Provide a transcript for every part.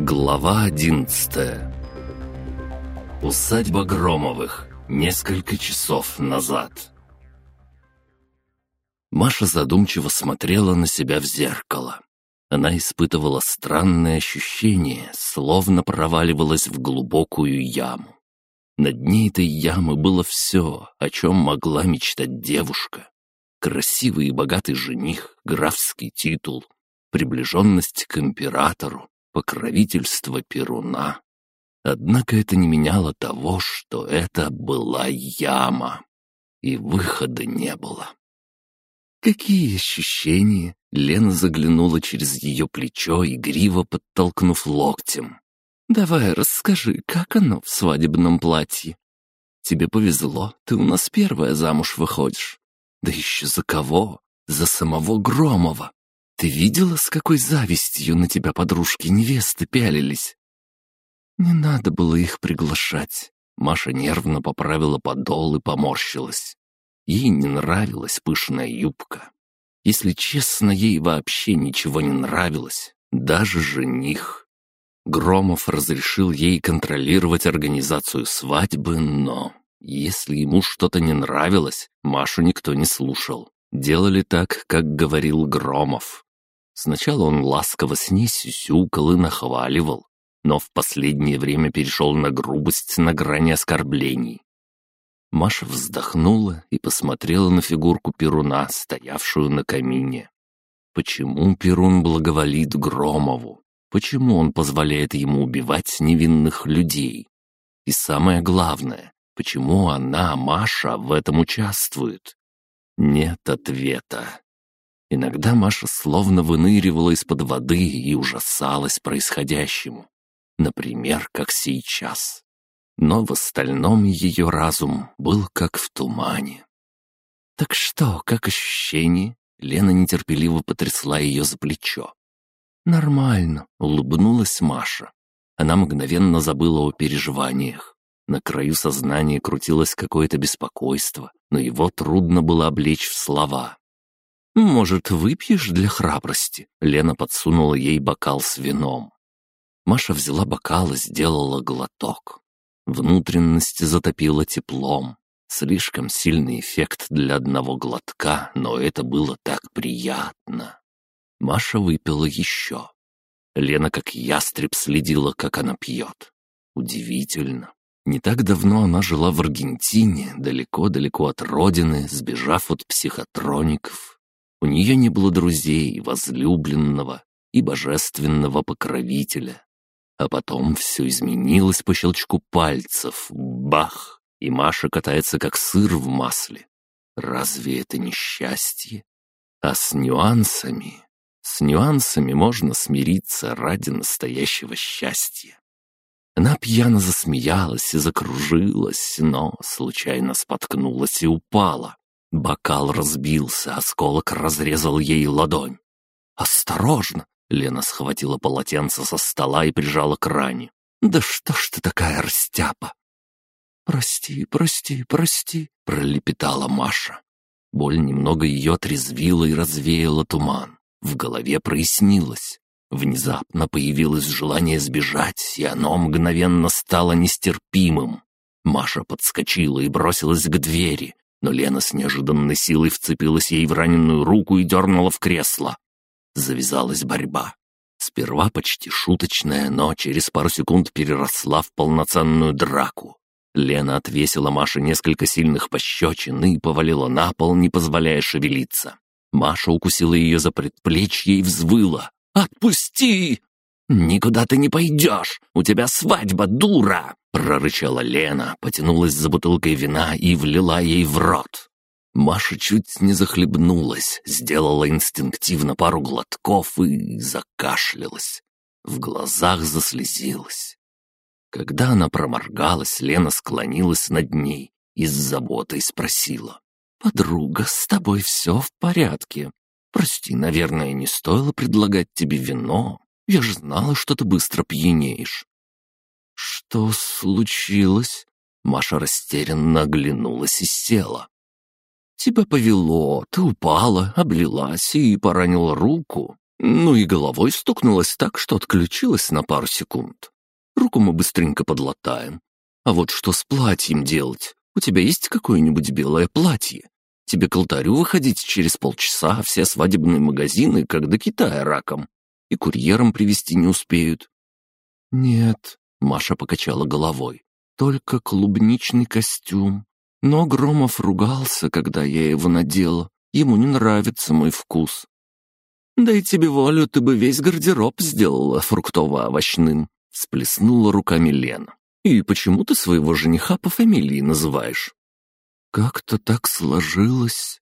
Глава 11. Усадьба Громовых. Несколько часов назад. Маша задумчиво смотрела на себя в зеркало. Она испытывала странное ощущение, словно проваливалась в глубокую яму. На дне этой ямы было все, о чем могла мечтать девушка. Красивый и богатый жених, графский титул, приближенность к императору, покровительство Перуна. Однако это не меняло того, что это была яма, и выхода не было. «Какие ощущения?» — Лена заглянула через ее плечо, игриво подтолкнув локтем. «Давай, расскажи, как оно в свадебном платье? Тебе повезло, ты у нас первая замуж выходишь. Да еще за кого? За самого Громова. Ты видела, с какой завистью на тебя подружки-невесты пялились?» «Не надо было их приглашать». Маша нервно поправила подол и поморщилась. Ей не нравилась пышная юбка. Если честно, ей вообще ничего не нравилось, даже жених. Громов разрешил ей контролировать организацию свадьбы, но если ему что-то не нравилось, Машу никто не слушал. Делали так, как говорил Громов. Сначала он ласково с ней сюсюкал и нахваливал, но в последнее время перешел на грубость на грани оскорблений. Маша вздохнула и посмотрела на фигурку Перуна, стоявшую на камине. Почему Перун благоволит Громову? Почему он позволяет ему убивать невинных людей? И самое главное, почему она, Маша, в этом участвует? Нет ответа. Иногда Маша словно выныривала из-под воды и ужасалась происходящему. Например, как сейчас. Но в остальном ее разум был как в тумане. «Так что, как ощущение?» Лена нетерпеливо потрясла ее за плечо. «Нормально», — улыбнулась Маша. Она мгновенно забыла о переживаниях. На краю сознания крутилось какое-то беспокойство, но его трудно было облечь в слова. «Может, выпьешь для храбрости?» Лена подсунула ей бокал с вином. Маша взяла бокал и сделала глоток. Внутренности затопило теплом. Слишком сильный эффект для одного глотка, но это было так приятно. Маша выпила еще. Лена как ястреб следила, как она пьет. Удивительно. Не так давно она жила в Аргентине, далеко-далеко от родины, сбежав от психотроников. У нее не было друзей, возлюбленного и божественного покровителя. А потом все изменилось по щелчку пальцев. Бах! И Маша катается, как сыр в масле. Разве это не счастье? А с нюансами можно смириться ради настоящего счастья. Она пьяно засмеялась и закружилась, но случайно споткнулась и упала. Бокал разбился, осколок разрезал ей ладонь. «Осторожно!» — Лена схватила полотенце со стола и прижала к ране. «Да что ж ты такая растяпа!» «Прости, прости, прости!» — пролепетала Маша. Боль немного ее отрезвила и развеяла туман. В голове прояснилось. Внезапно появилось желание сбежать, и оно мгновенно стало нестерпимым. Маша подскочила и бросилась к двери, но Лена с неожиданной силой вцепилась ей в раненую руку и дернула в кресло. Завязалась борьба. Сперва почти шуточная, но через пару секунд переросла в полноценную драку. Лена отвесила Маше несколько сильных пощечин и повалила на пол, не позволяя шевелиться. Маша укусила ее за предплечье и взвыла. «Отпусти!» «Никуда ты не пойдешь! У тебя свадьба, дура!» — прорычала Лена, потянулась за бутылкой вина и влила ей в рот. Маша чуть не захлебнулась, сделала инстинктивно пару глотков и закашлялась. В глазах заслезилась. Когда она проморгалась, Лена склонилась над ней и с заботой спросила. «Подруга, с тобой все в порядке? Прости, наверное, не стоило предлагать тебе вино. Я же знала, что ты быстро пьянеешь». «Что случилось?» Маша растерянно оглянулась и села. «Тебя повело, ты упала, облилась и поранила руку. Ну и головой стукнулась так, что отключилась на пару секунд. Руку мы быстренько подлатаем. А вот что с платьем делать? У тебя есть какое-нибудь белое платье? Тебе к алтарю выходить через полчаса, а все свадебные магазины, как до Китая, раком. И курьером привезти не успеют». «Нет», — Маша покачала головой, — «только клубничный костюм. Но Громов ругался, когда я его надела. Ему не нравится мой вкус». «Да и тебе волю, ты бы весь гардероб сделала фруктово-овощным», — всплеснула руками Лена. «И почему ты своего жениха по фамилии называешь?» «Как-то так сложилось».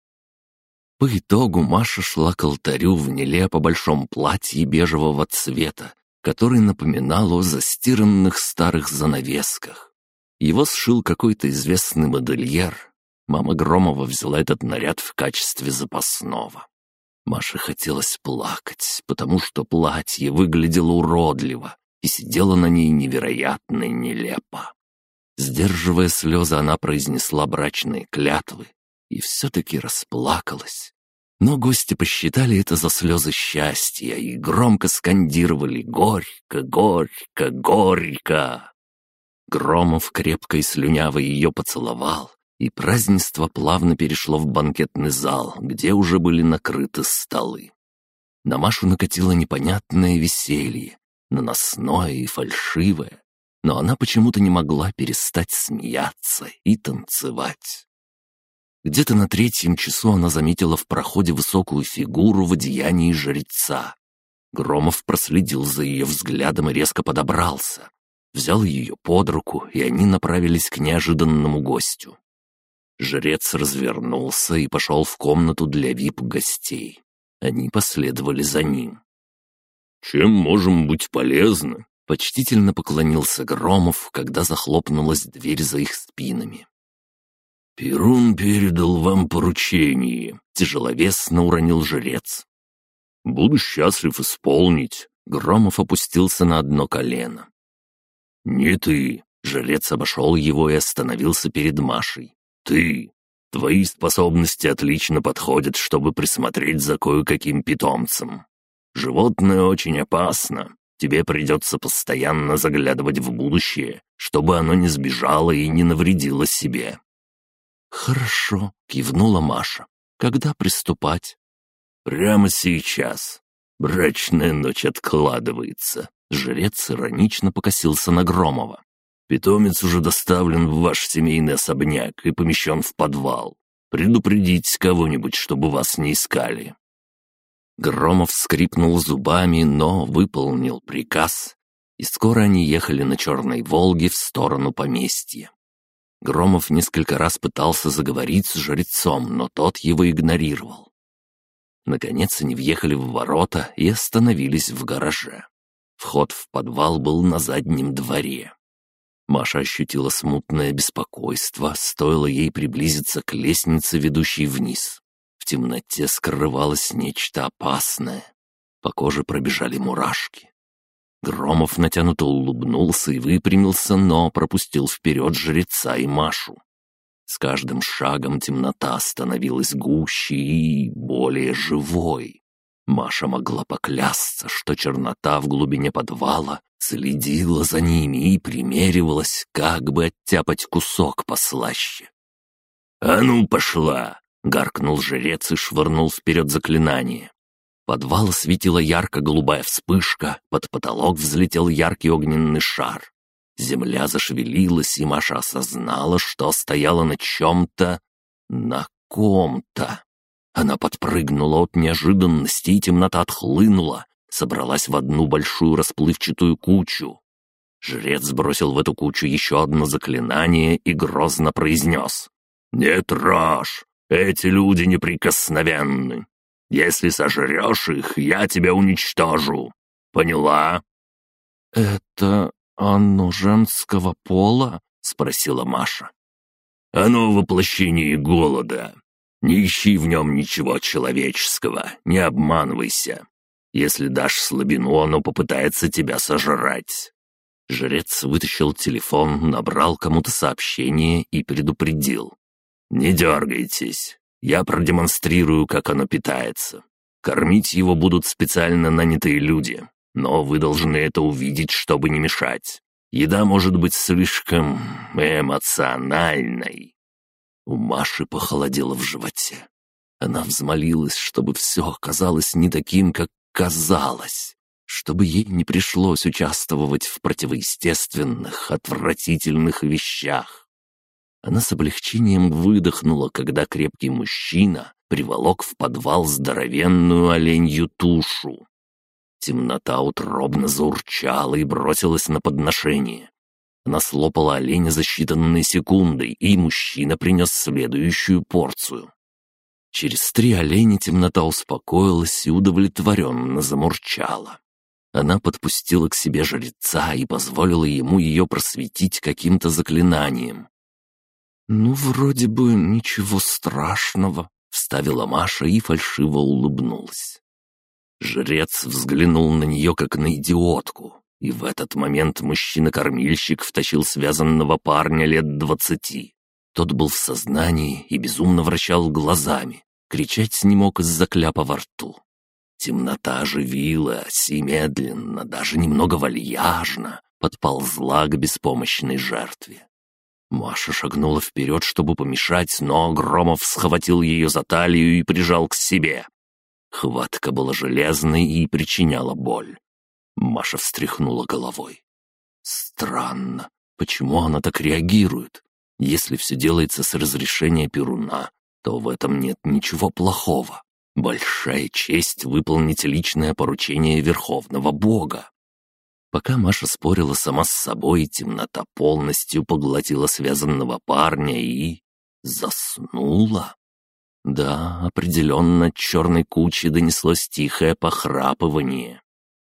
По итогу Маша шла к алтарю в нелепо большом платье бежевого цвета, который напоминал о застиранных старых занавесках. Его сшил какой-то известный модельер. Мама Громова взяла этот наряд в качестве запасного. Маше хотелось плакать, потому что платье выглядело уродливо и сидело на ней невероятно нелепо. Сдерживая слезы, она произнесла брачные клятвы и все-таки расплакалась. Но гости посчитали это за слезы счастья и громко скандировали «Горько, горько, горько!». Громов крепко и слюняво ее поцеловал, и празднество плавно перешло в банкетный зал, где уже были накрыты столы. На Машу накатило непонятное веселье, наносное и фальшивое, но она почему-то не могла перестать смеяться и танцевать. Где-то на 3-м часу она заметила в проходе высокую фигуру в одеянии жреца. Громов проследил за ее взглядом и резко подобрался. Взял ее под руку, и они направились к неожиданному гостю. Жрец развернулся и пошел в комнату для вип-гостей. Они последовали за ним. «Чем можем быть полезны?» — почтительно поклонился Громов, когда захлопнулась дверь за их спинами. «Перун передал вам поручение», — тяжеловесно уронил жрец. «Буду счастлив исполнить», — Громов опустился на одно колено. «Не ты», — жрец обошел его и остановился перед Машей. «Ты. Твои способности отлично подходят, чтобы присмотреть за кое-каким питомцем. Животное очень опасно. Тебе придется постоянно заглядывать в будущее, чтобы оно не сбежало и не навредило себе». «Хорошо», — кивнула Маша. «Когда приступать?» «Прямо сейчас. Брачная ночь откладывается». Жрец иронично покосился на Громова. «Питомец уже доставлен в ваш семейный особняк и помещен в подвал. Предупредить кого-нибудь, чтобы вас не искали». Громов скрипнул зубами, но выполнил приказ, и скоро они ехали на «Черной Волге» в сторону поместья. Громов несколько раз пытался заговорить с жрецом, но тот его игнорировал. Наконец они въехали в ворота и остановились в гараже. Вход в подвал был на заднем дворе. Маша ощутила смутное беспокойство, стоило ей приблизиться к лестнице, ведущей вниз. В темноте скрывалось нечто опасное. По коже пробежали мурашки. Громов натянуто улыбнулся и выпрямился, но пропустил вперед жреца и Машу. С каждым шагом темнота становилась гуще и более живой. Маша могла поклясться, что чернота в глубине подвала следила за ними и примеривалась, как бы оттяпать кусок послаще. «А ну, пошла!» — гаркнул жрец и швырнул вперед заклинание. Подвал осветила ярко-голубая вспышка, под потолок взлетел яркий огненный шар. Земля зашевелилась, и Маша осознала, что стояла на чем-то, на ком-то. Она подпрыгнула от неожиданности, и темнота отхлынула, собралась в одну большую расплывчатую кучу. Жрец бросил в эту кучу еще одно заклинание и грозно произнес: «Не трожь! Эти люди неприкосновенны! Если сожрешь их, я тебя уничтожу! Поняла?» «Это оно женского пола?» — спросила Маша. «Оно воплощение голода. Не ищи в нем ничего человеческого, не обманывайся. Если дашь слабину, оно попытается тебя сожрать». Жрец вытащил телефон, набрал кому-то сообщение и предупредил: «Не дергайтесь, я продемонстрирую, как оно питается. Кормить его будут специально нанятые люди, но вы должны это увидеть, чтобы не мешать. Еда может быть слишком эмоциональной». У Маши похолодело в животе. Она взмолилась, чтобы все оказалось не таким, как казалось, чтобы ей не пришлось участвовать в противоестественных, отвратительных вещах. Она с облегчением выдохнула, когда крепкий мужчина приволок в подвал здоровенную оленью тушу. Темнота утробно заурчала и бросилась на подношение. Она слопала оленя за считанные секунды, и мужчина принес следующую порцию. Через 3 оленя темнота успокоилась и удовлетворенно замурчала. Она подпустила к себе жреца и позволила ему ее просветить каким-то заклинанием. «Ну, вроде бы ничего страшного», — вставила Маша и фальшиво улыбнулась. Жрец взглянул на нее, как на идиотку, и в этот момент мужчина-кормильщик втащил связанного парня лет 20. Тот был в сознании и безумно вращал глазами, кричать не мог из-за кляпа во рту. Темнота оживилась и медленно, даже немного вальяжно, подползла к беспомощной жертве. Маша шагнула вперед, чтобы помешать, но Громов схватил ее за талию и прижал к себе. Хватка была железной и причиняла боль. Маша встряхнула головой. Странно, почему она так реагирует? Если все делается с разрешения Перуна, то в этом нет ничего плохого. Большая честь выполнить личное поручение Верховного Бога. Пока Маша спорила сама с собой, темнота полностью поглотила связанного парня и... заснула. Да, определенно от черной кучи донеслось тихое похрапывание.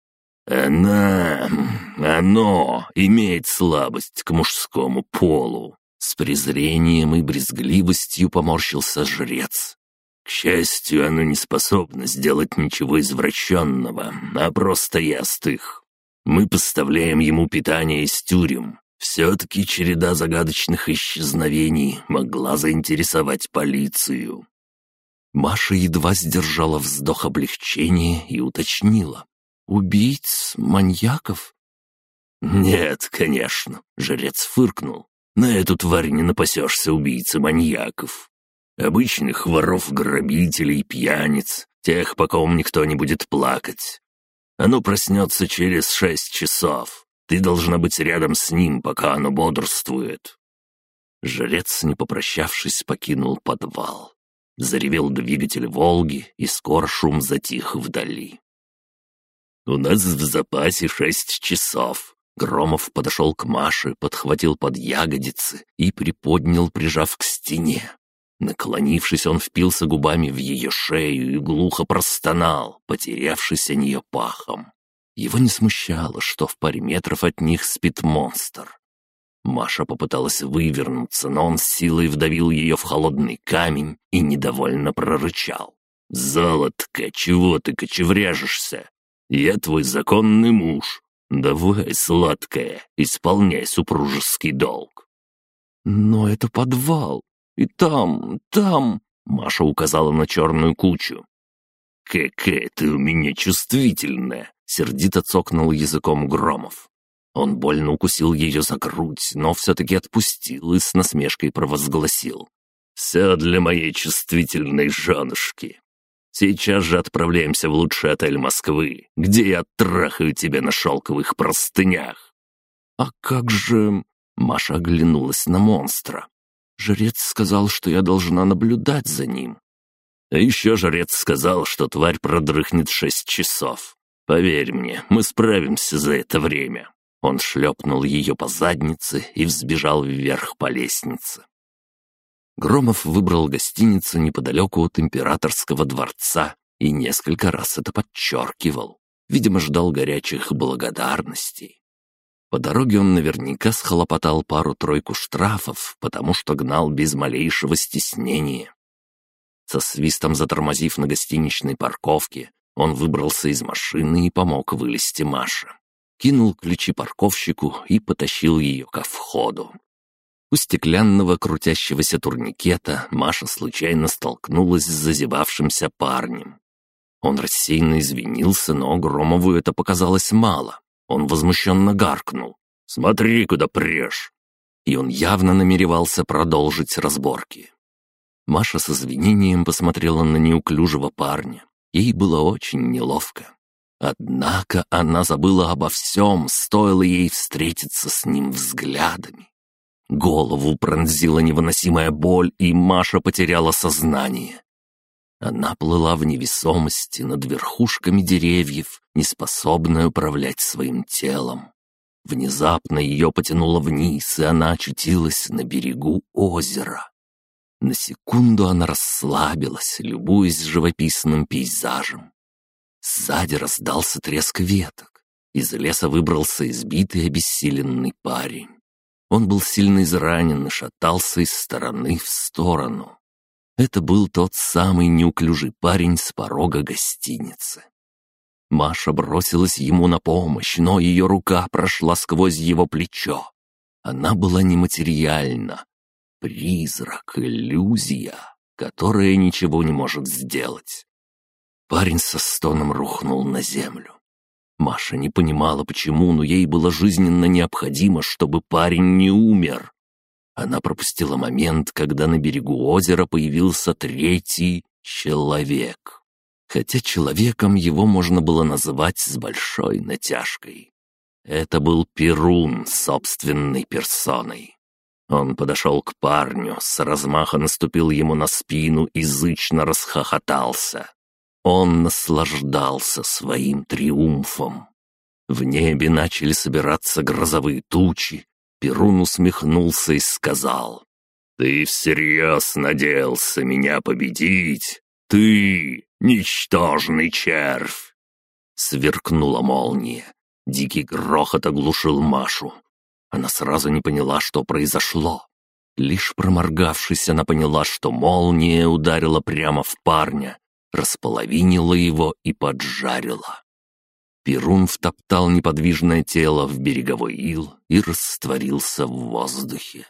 Оно имеет слабость к мужскому полу. С презрением и брезгливостью поморщился жрец. К счастью, оно не способно сделать ничего извращенного, а просто ест их. Мы поставляем ему питание из тюрем. Все-таки череда загадочных исчезновений могла заинтересовать полицию. Маша едва сдержала вздох облегчения и уточнила. «Убийц? Маньяков?» «Нет, конечно», — жрец фыркнул. «На эту тварь не напасешься, убийцы-маньяков. Обычных воров-грабителей, пьяниц, тех, по ком никто не будет плакать. Оно проснется через 6 часов. Ты должна быть рядом с ним, пока оно бодрствует». Жрец, не попрощавшись, покинул подвал. Заревел двигатель «Волги», и скоро шум затих вдали. «У нас в запасе 6 часов». Громов подошел к Маше, подхватил под ягодицы и приподнял, прижав к стене. Наклонившись, он впился губами в ее шею и глухо простонал, потерявшись о нее пахом. Его не смущало, что в паре метров от них спит монстр. Маша попыталась вывернуться, но он с силой вдавил ее в холодный камень и недовольно прорычал. «Золотко, чего ты кочевряжешься? Я твой законный муж. Давай, сладкая, исполняй супружеский долг». «Но это подвал, и там...» Маша указала на черную кучу. «Какая ты у меня чувствительная!» — сердито цокнул языком Громов. Он больно укусил ее за грудь, но все-таки отпустил и с насмешкой провозгласил. «Все для моей чувствительной женушки. Сейчас же отправляемся в лучший отель Москвы, где я оттрахаю тебя на шелковых простынях». «А как же...» — Маша оглянулась на монстра. «Жрец сказал, что я должна наблюдать за ним». «А еще жрец сказал, что тварь продрыхнет 6 часов. Поверь мне, мы справимся за это время». Он шлепнул ее по заднице и взбежал вверх по лестнице. Громов выбрал гостиницу неподалеку от императорского дворца и несколько раз это подчеркивал. Видимо, ждал горячих благодарностей. По дороге он наверняка схлопотал пару-тройку штрафов, потому что гнал без малейшего стеснения. Со свистом затормозив на гостиничной парковке, он выбрался из машины и помог вылезти Маше. Кинул ключи парковщику и потащил ее ко входу. У стеклянного крутящегося турникета Маша случайно столкнулась с зазевавшимся парнем. Он рассеянно извинился, но Громову это показалось мало. Он возмущенно гаркнул: «Смотри, куда прешь!» И он явно намеревался продолжить разборки. Маша с извинением посмотрела на неуклюжего парня. Ей было очень неловко. Однако она забыла обо всем, стоило ей встретиться с ним взглядами. Голову пронзила невыносимая боль, и Маша потеряла сознание. Она плыла в невесомости над верхушками деревьев, неспособная управлять своим телом. Внезапно ее потянуло вниз, и она очутилась на берегу озера. На секунду она расслабилась, любуясь живописным пейзажем. Сзади раздался треск веток. Из леса выбрался избитый обессиленный парень. Он был сильно изранен и шатался из стороны в сторону. Это был тот самый неуклюжий парень с порога гостиницы. Маша бросилась ему на помощь, но ее рука прошла сквозь его плечо. Она была нематериальна. Призрак, иллюзия, которая ничего не может сделать. Парень со стоном рухнул на землю. Маша не понимала, почему, но ей было жизненно необходимо, чтобы парень не умер. Она пропустила момент, когда на берегу озера появился третий человек. Хотя человеком его можно было называть с большой натяжкой. Это был Перун собственной персоной. Он подошел к парню, с размаха наступил ему на спину и зычно расхохотался. Он наслаждался своим триумфом. В небе начали собираться грозовые тучи. Перун усмехнулся и сказал: «Ты всерьез надеялся меня победить? Ты, ничтожный червь!» Сверкнула молния. Дикий грохот оглушил Машу. Она сразу не поняла, что произошло. Лишь проморгавшись, она поняла, что молния ударила прямо в парня, располовинила его и поджарила. Перун втоптал неподвижное тело в береговой ил и растворился в воздухе.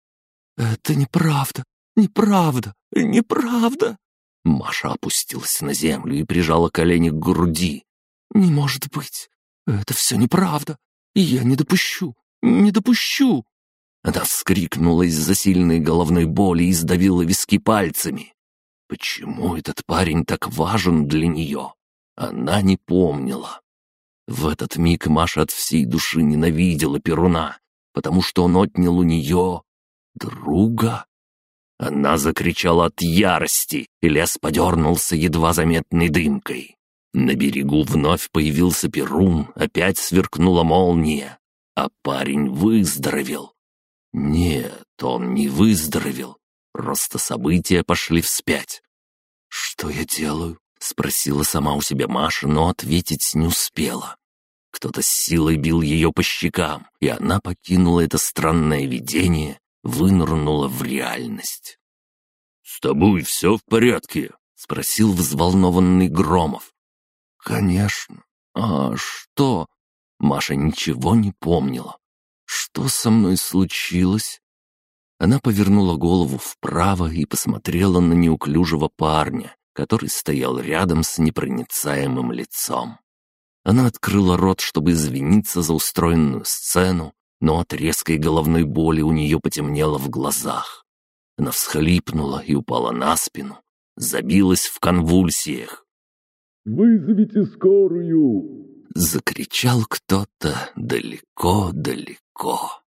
«Это неправда, неправда, неправда!» Маша опустилась на землю и прижала колени к груди. «Не может быть! Это все неправда! И я не допущу! Не допущу!» Она вскрикнула из-за сильной головной боли и сдавила виски пальцами. Почему этот парень так важен для нее? Она не помнила. В этот миг Маша от всей души ненавидела Перуна, потому что он отнял у нее друга. Она закричала от ярости, и лес подернулся едва заметной дымкой. На берегу вновь появился Перун, опять сверкнула молния, а парень выздоровел. Нет, он не выздоровел, просто события пошли вспять. «Что я делаю?» — спросила сама у себя Маша, но ответить не успела. Кто-то с силой бил ее по щекам, и она покинула это странное видение, вынырнула в реальность. «С тобой все в порядке?» — спросил взволнованный Громов. «Конечно. А что?» Маша ничего не помнила. «Что со мной случилось?» Она повернула голову вправо и посмотрела на неуклюжего парня, который стоял рядом с непроницаемым лицом. Она открыла рот, чтобы извиниться за устроенную сцену, но от резкой головной боли у нее потемнело в глазах. Она всхлипнула и упала на спину, забилась в конвульсиях. «Вызовите скорую!» — закричал кто-то далеко-далеко.